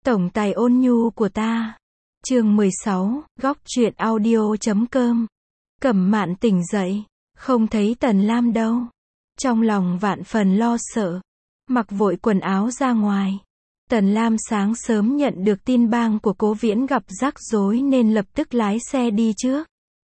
Tổng tài ôn nhu của ta. Chương 16, góc truyện audio.com. Cẩm Mạn tỉnh dậy, không thấy Tần Lam đâu. Trong lòng vạn phần lo sợ, mặc vội quần áo ra ngoài. Tần Lam sáng sớm nhận được tin bang của Cố Viễn gặp rắc rối nên lập tức lái xe đi trước.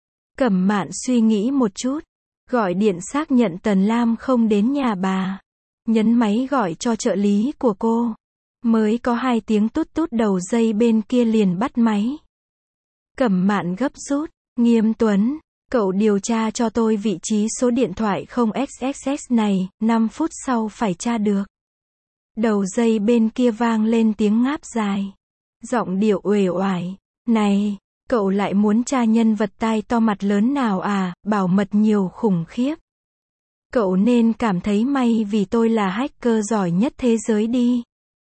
Cẩm Mạn suy nghĩ một chút, gọi điện xác nhận Tần Lam không đến nhà bà. Nhấn máy gọi cho trợ lý của cô. Mới có 2 tiếng tút tút đầu dây bên kia liền bắt máy. Cẩm Mạn gấp rút, Nghiêm Tuấn, cậu điều tra cho tôi vị trí số điện thoại 0xxx này, 5 phút sau phải tra được. Đầu dây bên kia vang lên tiếng ngáp dài. Giọng điệu uể oải, này, cậu lại muốn tra nhân vật tai to mặt lớn nào à, bảo mật nhiều khủng khiếp. Cậu nên cảm thấy may vì tôi là hacker giỏi nhất thế giới đi.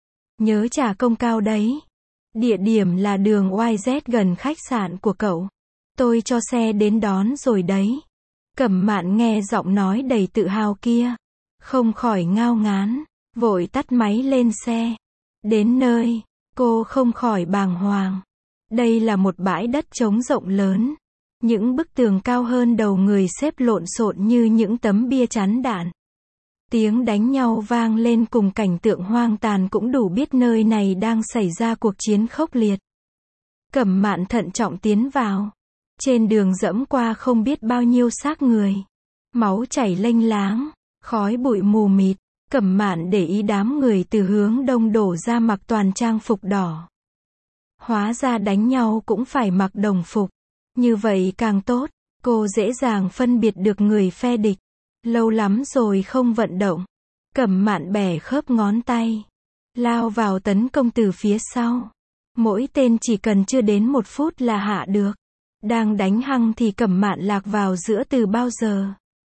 Nhớ trả công cao đấy. Địa điểm là đường YZ gần khách sạn của cậu. Tôi cho xe đến đón rồi đấy. Cẩm Mạn nghe giọng nói đầy tự hào kia, không khỏi ngao ngán, vội tắt máy lên xe. Đến nơi, cô không khỏi bàng hoàng. Đây là một bãi đất trống rộng lớn. Những bức tường cao hơn đầu người xếp lộn xộn như những tấm bia chắn đạn. Tiếng đánh nhau vang lên cùng cảnh tượng hoang tàn cũng đủ biết nơi này đang xảy ra cuộc chiến khốc liệt. Cẩm Mạn thận trọng tiến vào. Trên đường dẫm qua không biết bao nhiêu xác người. Máu chảy lênh láng, khói bụi mù mịt. Cẩm Mạn để ý đám người từ hướng đông đổ ra mặc toàn trang phục đỏ. Hóa ra đánh nhau cũng phải mặc đồng phục. Như vậy càng tốt, cô dễ dàng phân biệt được người phe địch. Lâu lắm rồi không vận động. Cẩm Mạn bẻ khớp ngón tay, lao vào tấn công từ phía sau. Mỗi tên chỉ cần chưa đến 1 phút là hạ được. Đang đánh hăng thì Cẩm Mạn lạc vào giữa từ bao giờ.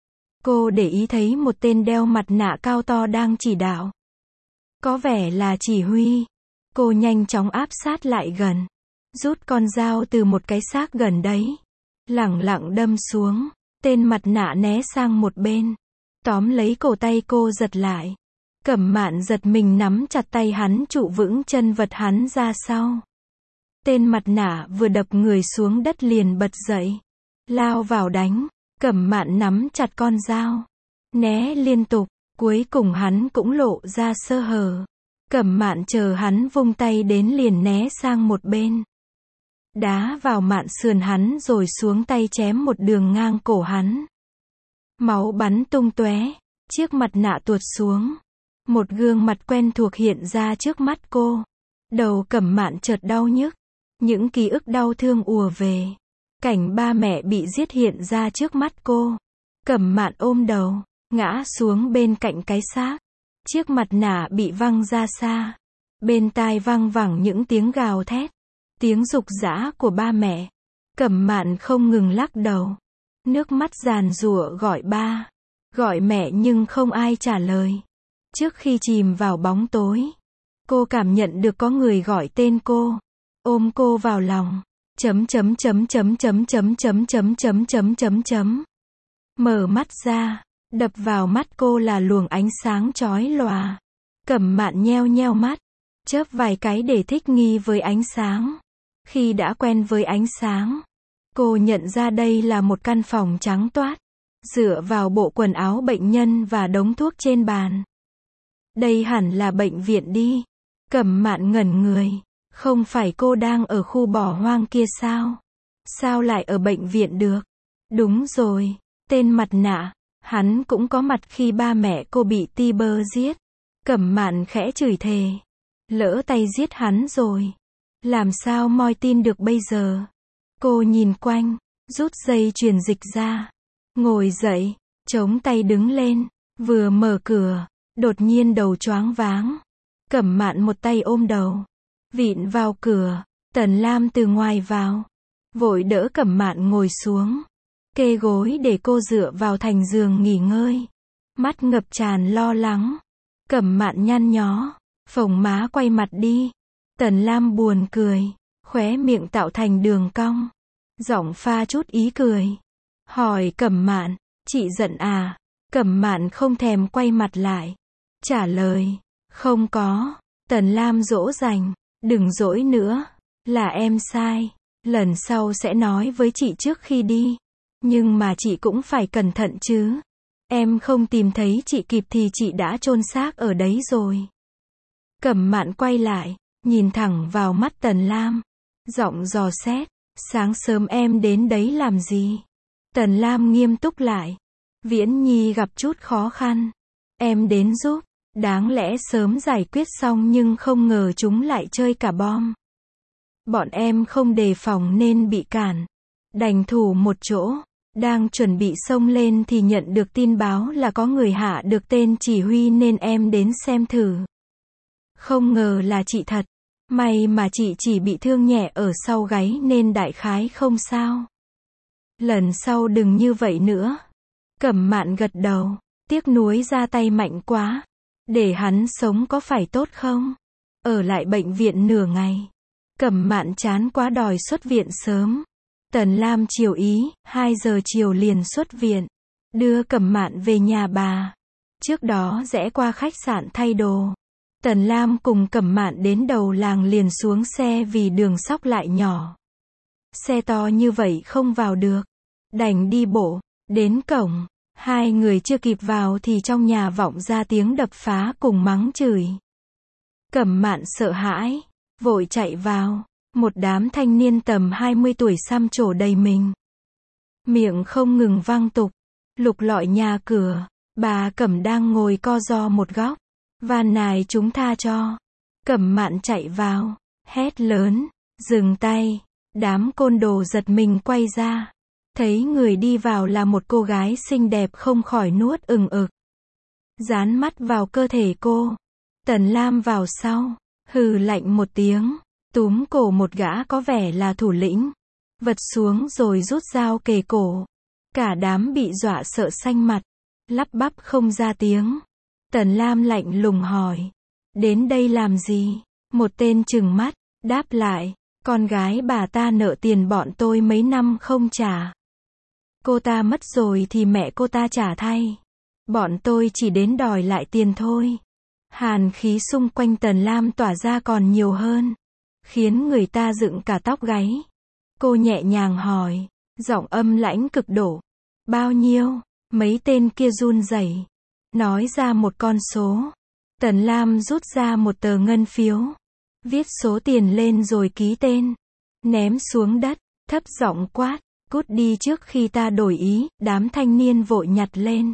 Cô để ý thấy một tên đeo mặt nạ cao to đang chỉ đạo. Có vẻ là chỉ huy. Cô nhanh chóng áp sát lại gần. Rút con dao từ một cái xác gần đấy. Lẳng lặng đâm xuống. Tên mặt nạ né sang một bên. Tóm lấy cổ tay cô giật lại. Cẩm Mạn giật mình nắm chặt tay hắn trụ vững chân vật hắn ra sau. Tên mặt nạ vừa đập người xuống đất liền bật dậy. Lao vào đánh. Cẩm Mạn nắm chặt con dao. Né liên tục. Cuối cùng hắn cũng lộ ra sơ hở. Cẩm Mạn chờ hắn vung tay đến liền né sang một bên. Đá vào mạn sườn hắn rồi xuống tay chém một đường ngang cổ hắn. Máu bắn tung tóe, chiếc mặt nạ tuột xuống. Một gương mặt quen thuộc hiện ra trước mắt cô. Đầu Cẩm Mạn chợt đau nhức. Những ký ức đau thương ùa về. Cảnh ba mẹ bị giết hiện ra trước mắt cô. Cẩm Mạn ôm đầu, ngã xuống bên cạnh cái xác. Chiếc mặt nạ bị văng ra xa. Bên tai văng vẳng những tiếng gào thét. Tiếng giục giã của ba mẹ. Cẩm Mạn không ngừng lắc đầu. Nước mắt giàn giụa gọi ba, gọi mẹ nhưng không ai trả lời. Trước khi chìm vào bóng tối, cô cảm nhận được có người gọi tên cô, ôm cô vào lòng. Mở mắt ra, đập vào mắt cô là luồng ánh sáng chói lòa. Cẩm Mạn nheo nheo mắt, chớp vài cái để thích nghi với ánh sáng. Khi đã quen với ánh sáng, cô nhận ra đây là một căn phòng trắng toát. Dựa vào bộ quần áo bệnh nhân và đống thuốc trên bàn. Đây hẳn là bệnh viện đi. Cẩm Mạn ngẩn người. Không phải cô đang ở khu bỏ hoang kia sao? Sao lại ở bệnh viện được? Đúng rồi, tên mặt nạ. Hắn cũng có mặt khi ba mẹ cô bị Tiber giết. Cẩm Mạn khẽ chửi thề. Lỡ tay giết hắn rồi. Làm sao moi tin được bây giờ? Cô nhìn quanh, rút dây truyền dịch ra. Ngồi dậy, chống tay đứng lên, vừa mở cửa, đột nhiên đầu choáng váng. Cẩm Mạn một tay ôm đầu, vịn vào cửa. Tần Lam từ ngoài vào, vội đỡ Cẩm Mạn ngồi xuống, kê gối để cô dựa vào thành giường nghỉ ngơi. Mắt ngập tràn lo lắng. Cẩm Mạn nhăn nhó, phồng má quay mặt đi. Tần Lam buồn cười, khóe miệng tạo thành đường cong, giọng pha chút ý cười. Hỏi Cẩm Mạn, chị giận à? Cẩm Mạn không thèm quay mặt lại. Trả lời, không có. Tần Lam dỗ dành, Đừng dỗi nữa. Là em sai. Lần sau sẽ nói với chị trước khi đi. Nhưng mà chị cũng phải cẩn thận chứ. Em không tìm thấy chị kịp thì chị đã chôn xác ở đấy rồi. Cẩm Mạn quay lại, nhìn thẳng vào mắt Tần Lam. Giọng dò xét. Sáng sớm em đến đấy làm gì? Tần Lam nghiêm túc lại. Viễn Nhi gặp chút khó khăn. Em đến giúp. Đáng lẽ sớm giải quyết xong nhưng không ngờ chúng lại chơi cả bom. Bọn em không đề phòng nên bị cản. Đành thủ một chỗ. Đang chuẩn bị xông lên thì nhận được tin báo là có người hạ được tên chỉ huy nên em đến xem thử. Không ngờ là chị thật. May mà chị chỉ bị thương nhẹ ở sau gáy nên đại khái không sao. Lần sau đừng như vậy nữa. Cẩm Mạn gật đầu. Tiếc nuối ra tay mạnh quá. Để hắn sống có phải tốt không? Ở lại bệnh viện nửa ngày. Cẩm Mạn chán quá đòi xuất viện sớm. Tần Lam chiều ý, 2 giờ chiều liền xuất viện. Đưa Cẩm Mạn về nhà bà. Trước đó rẽ qua khách sạn thay đồ. Tần Lam cùng Cẩm Mạn đến đầu làng liền xuống xe vì đường xóc lại nhỏ. Xe to như vậy không vào được. Đành đi bộ. Đến cổng. 2 người chưa kịp vào thì trong nhà vọng ra tiếng đập phá cùng mắng chửi. Cẩm Mạn sợ hãi. Vội chạy vào. Một đám thanh niên tầm 20 tuổi xăm trổ đầy mình. Miệng không ngừng vang tục. Lục lọi nhà cửa. Bà Cẩm đang ngồi co ro một góc. Van nài chúng tha cho. Cẩm Mạn chạy vào. Hét lớn. Dừng tay. Đám côn đồ giật mình quay ra. Thấy người đi vào là một cô gái xinh đẹp không khỏi nuốt ực. Dán mắt vào cơ thể cô. Tần Lam vào sau. Hừ lạnh một tiếng. Túm cổ một gã có vẻ là thủ lĩnh. Vật xuống rồi rút dao kề cổ. Cả đám bị dọa sợ xanh mặt. Lắp bắp không ra tiếng. Tần Lam lạnh lùng hỏi. Đến đây làm gì? Một tên trừng mắt. Đáp lại. Con gái bà ta nợ tiền bọn tôi mấy năm không trả. Cô ta mất rồi thì mẹ cô ta trả thay. Bọn tôi chỉ đến đòi lại tiền thôi. Hàn khí xung quanh Tần Lam tỏa ra còn nhiều hơn. Khiến người ta dựng cả tóc gáy. Cô nhẹ nhàng hỏi. Giọng âm lãnh cực độ. Bao nhiêu? Mấy tên kia run rẩy. Nói ra một con số. Tần Lam rút ra một tờ ngân phiếu. Viết số tiền lên rồi ký tên. Ném xuống đất. Thấp giọng quát. Cút đi trước khi ta đổi ý. Đám thanh niên vội nhặt lên.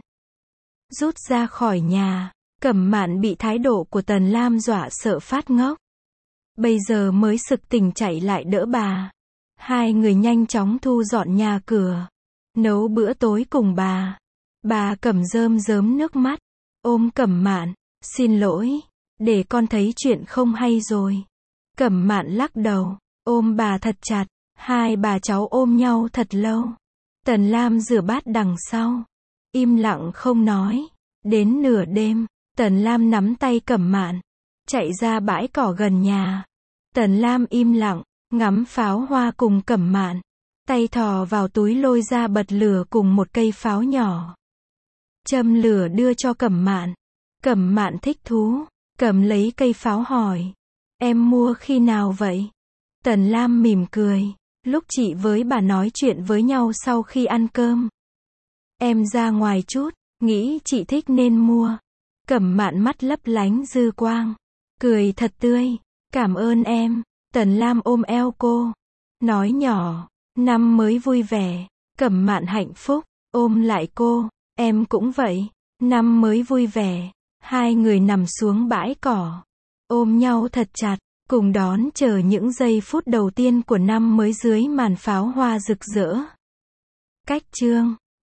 Rút ra khỏi nhà. Cẩm Mạn bị thái độ của Tần Lam dọa sợ phát ngốc. Bây giờ mới sực tỉnh chạy lại đỡ bà. 2 người nhanh chóng thu dọn nhà cửa. Nấu bữa tối cùng bà. Bà Cẩm rơm rớm nước mắt. Ôm Cẩm Mạn. Xin lỗi. Để con thấy chuyện không hay rồi. Cẩm Mạn lắc đầu. Ôm bà thật chặt. 2 bà cháu ôm nhau thật lâu. Tần Lam rửa bát đằng sau. Im lặng không nói. Đến nửa đêm. Tần Lam nắm tay Cẩm Mạn. Chạy ra bãi cỏ gần nhà. Tần Lam im lặng. Ngắm pháo hoa cùng Cẩm Mạn. Tay thò vào túi lôi ra bật lửa cùng một cây pháo nhỏ. Châm lửa đưa cho Cẩm Mạn. Cẩm Mạn thích thú. Cầm lấy cây pháo hỏi. Em mua khi nào vậy? Tần Lam mỉm cười. Lúc chị với bà nói chuyện với nhau sau khi ăn cơm. Em ra ngoài chút. Nghĩ chị thích nên mua. Cẩm Mạn mắt lấp lánh dư quang. Cười thật tươi. Cảm ơn em. Tần Lam ôm eo cô. Nói nhỏ. Năm mới vui vẻ. Cẩm Mạn hạnh phúc. Ôm lại cô. Em cũng vậy. Năm mới vui vẻ. 2 người nằm xuống bãi cỏ. Ôm nhau thật chặt. Cùng đón chờ những giây phút đầu tiên của năm mới dưới màn pháo hoa rực rỡ. Cách chương